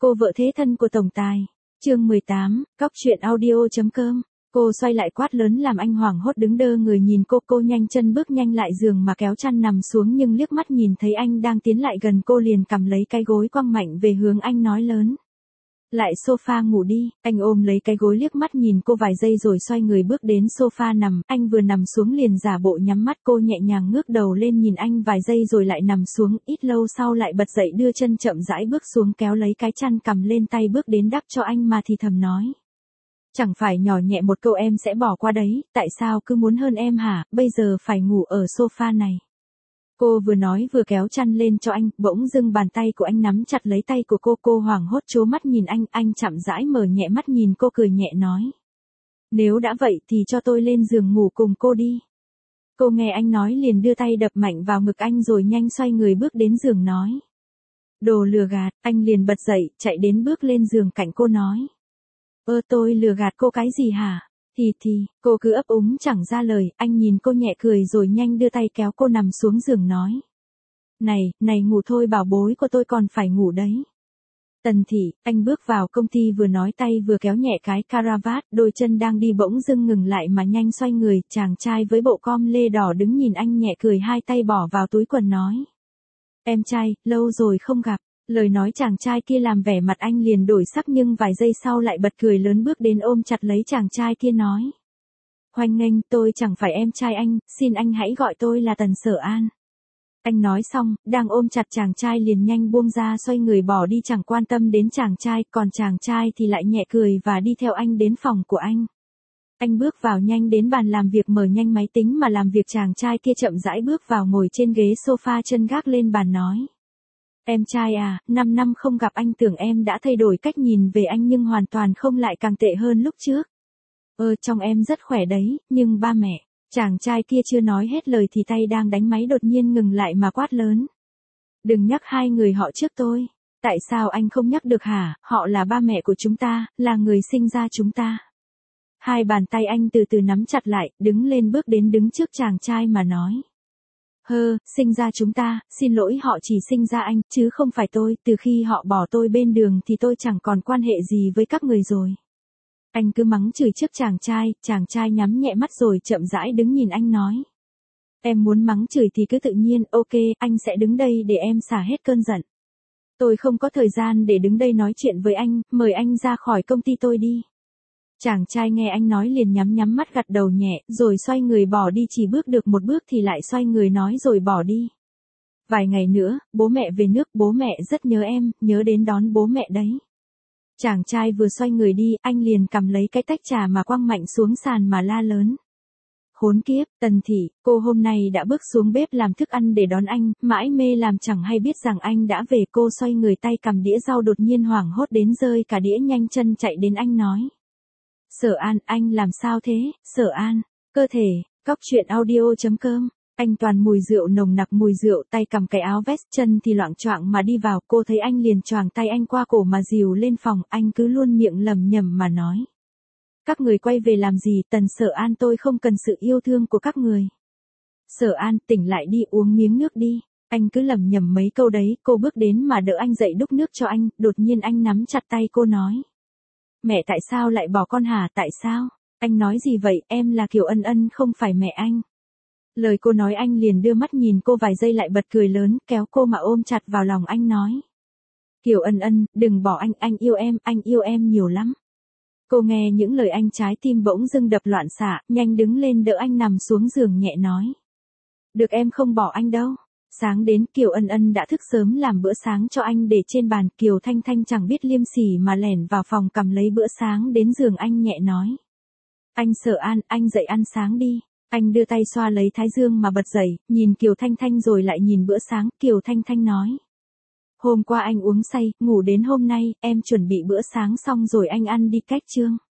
Cô vợ thế thân của tổng tài. Chương 18, cóc truyện audio.com. Cô xoay lại quát lớn làm anh hoảng hốt đứng đơ người nhìn cô nhanh chân bước nhanh lại giường mà kéo chăn nằm xuống nhưng liếc mắt nhìn thấy anh đang tiến lại gần cô liền cầm lấy cái gối quăng mạnh về hướng anh nói lớn. Lại sofa ngủ đi, anh ôm lấy cái gối liếc mắt nhìn cô vài giây rồi xoay người bước đến sofa nằm, anh vừa nằm xuống liền giả bộ nhắm mắt cô nhẹ nhàng ngước đầu lên nhìn anh vài giây rồi lại nằm xuống, ít lâu sau lại bật dậy đưa chân chậm rãi bước xuống kéo lấy cái chăn cầm lên tay bước đến đắp cho anh mà thì thầm nói. Chẳng phải nhỏ nhẹ một câu em sẽ bỏ qua đấy, tại sao cứ muốn hơn em hả, bây giờ phải ngủ ở sofa này. Cô vừa nói vừa kéo chăn lên cho anh, bỗng dưng bàn tay của anh nắm chặt lấy tay của cô hoảng hốt trố mắt nhìn anh chậm rãi mở nhẹ mắt nhìn cô cười nhẹ nói. Nếu đã vậy thì cho tôi lên giường ngủ cùng cô đi. Cô nghe anh nói liền đưa tay đập mạnh vào ngực anh rồi nhanh xoay người bước đến giường nói. Đồ lừa gạt, anh liền bật dậy, chạy đến bước lên giường cạnh cô nói. Tôi lừa gạt cô cái gì hả? Thì, cô cứ ấp úng chẳng ra lời, anh nhìn cô nhẹ cười rồi nhanh đưa tay kéo cô nằm xuống giường nói. Này ngủ thôi bảo bối của tôi còn phải ngủ đấy. Tần Thị, anh bước vào công ty vừa nói tay vừa kéo nhẹ cái caravat, đôi chân đang đi bỗng dưng ngừng lại mà nhanh xoay người, chàng trai với bộ com lê đỏ đứng nhìn anh nhẹ cười hai tay bỏ vào túi quần nói. Em trai, lâu rồi không gặp. Lời nói chàng trai kia làm vẻ mặt anh liền đổi sắc nhưng vài giây sau lại bật cười lớn bước đến ôm chặt lấy chàng trai kia nói. Hoan nghênh, tôi chẳng phải em trai anh, xin anh hãy gọi tôi là Tần Sở An. Anh nói xong, đang ôm chặt chàng trai liền nhanh buông ra xoay người bỏ đi chẳng quan tâm đến chàng trai, còn chàng trai thì lại nhẹ cười và đi theo anh đến phòng của anh. Anh bước vào nhanh đến bàn làm việc mở nhanh máy tính mà làm việc chàng trai kia chậm rãi bước vào ngồi trên ghế sofa chân gác lên bàn nói. Em trai à, 5 năm không gặp anh tưởng em đã thay đổi cách nhìn về anh nhưng hoàn toàn không lại càng tệ hơn lúc trước. Trong em rất khỏe đấy, nhưng ba mẹ, chàng trai kia chưa nói hết lời thì tay đang đánh máy đột nhiên ngừng lại mà quát lớn. Đừng nhắc hai người họ trước tôi. Tại sao anh không nhắc được hả, họ là ba mẹ của chúng ta, là người sinh ra chúng ta. Hai bàn tay anh từ từ nắm chặt lại, đứng lên bước đến đứng trước chàng trai mà nói. Sinh ra chúng ta, xin lỗi họ chỉ sinh ra anh, chứ không phải tôi, từ khi họ bỏ tôi bên đường thì tôi chẳng còn quan hệ gì với các người rồi. Anh cứ mắng chửi trước chàng trai nhắm nhẹ mắt rồi chậm rãi đứng nhìn anh nói. Em muốn mắng chửi thì cứ tự nhiên, ok, anh sẽ đứng đây để em xả hết cơn giận. Tôi không có thời gian để đứng đây nói chuyện với anh, mời anh ra khỏi công ty tôi đi. Chàng trai nghe anh nói liền nhắm mắt gật đầu nhẹ, rồi xoay người bỏ đi chỉ bước được một bước thì lại xoay người nói rồi bỏ đi. Vài ngày nữa, bố mẹ về nước, bố mẹ rất nhớ em, nhớ đến đón bố mẹ đấy. Chàng trai vừa xoay người đi, anh liền cầm lấy cái tách trà mà quăng mạnh xuống sàn mà la lớn. Khốn kiếp, Tần Thị, cô hôm nay đã bước xuống bếp làm thức ăn để đón anh, mãi mê làm chẳng hay biết rằng anh đã về. Cô xoay người tay cầm đĩa rau đột nhiên hoảng hốt đến rơi cả đĩa nhanh chân chạy đến anh nói. Sở An, anh làm sao thế, Sở An, cơ thể, cóc truyện audio.com, anh toàn mùi rượu nồng nặc mùi rượu tay cầm cái áo vest chân thì loạng choạng mà đi vào, cô thấy anh liền choàng tay anh qua cổ mà dìu lên phòng, anh cứ luôn miệng lẩm nhẩm mà nói. Các người quay về làm gì, Tần Sở An tôi không cần sự yêu thương của các người. Sở An, tỉnh lại đi uống miếng nước đi, anh cứ lẩm nhẩm mấy câu đấy, cô bước đến mà đỡ anh dậy đúc nước cho anh, đột nhiên anh nắm chặt tay cô nói. Mẹ tại sao lại bỏ con hả, tại sao? Anh nói gì vậy, em là Kiều Ân Ân không phải mẹ anh. Lời cô nói anh liền đưa mắt nhìn cô vài giây lại bật cười lớn, kéo cô mà ôm chặt vào lòng anh nói. Kiều Ân Ân, đừng bỏ anh yêu em nhiều lắm. Cô nghe những lời anh trái tim bỗng dưng đập loạn xạ, nhanh đứng lên đỡ anh nằm xuống giường nhẹ nói. Được em không bỏ anh đâu. Sáng đến Kiều Ân Ân đã thức sớm làm bữa sáng cho anh để trên bàn. Kiều Thanh Thanh chẳng biết liêm sỉ mà lẻn vào phòng cầm lấy bữa sáng đến giường anh nhẹ nói. Anh Sở An, anh dậy ăn sáng đi. Anh đưa tay xoa lấy thái dương mà bật dậy, nhìn Kiều Thanh Thanh rồi lại nhìn bữa sáng. Kiều Thanh Thanh nói. Hôm qua anh uống say, ngủ đến hôm nay, em chuẩn bị bữa sáng xong rồi anh ăn đi cách chương.